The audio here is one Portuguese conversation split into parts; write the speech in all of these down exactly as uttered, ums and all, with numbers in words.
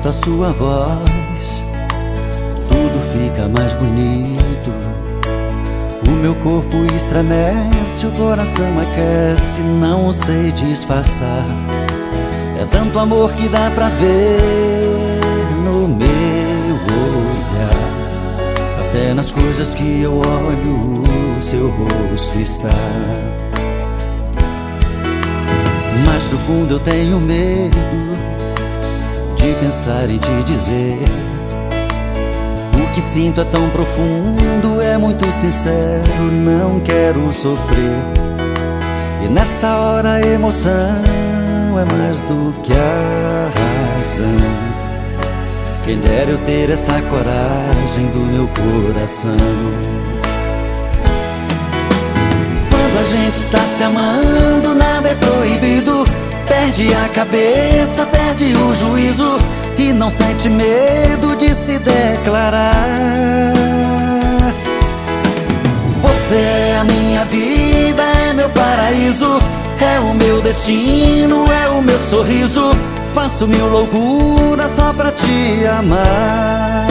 escuto a sua voz, tudo fica mais bonito. O meu corpo estremece, o coração aquece, não sei disfarçar. É tanto amor que dá pra ver no meu olhar. Até nas coisas que eu olho, o seu rosto está. Mas do fundo eu tenho medo de pensar em te dizer. O que sinto é tão profundo, é muito sincero, não quero sofrer. E nessa hora a emoção é mais do que a razão. Quem dera eu ter essa coragem do meu coração. Quando a gente está se amando, nada é proibido. Perde a cabeça, perde o juízo e não sente medo de se declarar. Você é a minha vida, é meu paraíso, é o meu destino, é o meu sorriso. Faço mil loucuras só pra te amar.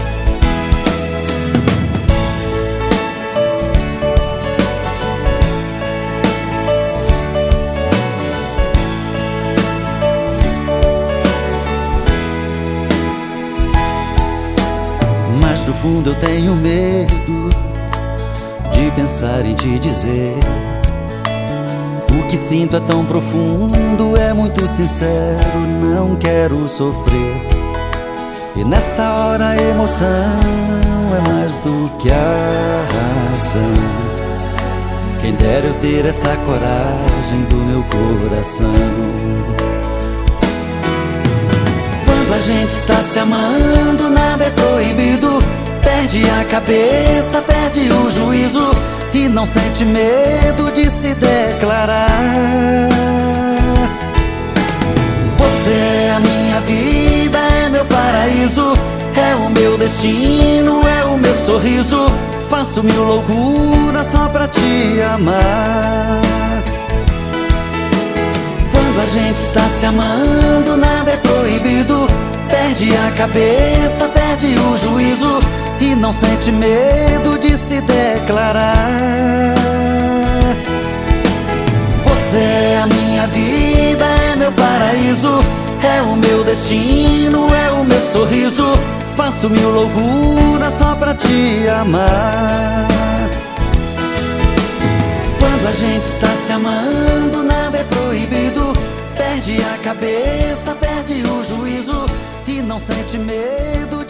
Mas do fundo eu tenho medo de pensar em te dizer. O que sinto é tão profundo, é muito sincero, não quero sofrer. E nessa hora a emoção é mais do que a razão. Quem dera eu ter essa coragem do meu coração. Quando a gente está se amando, nada é proibido. Perde a cabeça, perde o juízo e não sente medo de se declarar. Você é a minha vida, é meu paraíso, é o meu destino, é o meu sorriso. Faço mil loucuras só pra te amar. Quando a gente está se amando, nada é proibido. Perde a cabeça, perde o juízo e não sente medo de se declarar. Você é a minha vida, é meu paraíso, é o meu destino, é o meu sorriso. Faço mil loucuras só pra te amar. Quando a gente está se amando, nada é proibido. Perde a cabeça, perde o juízo e não sente medo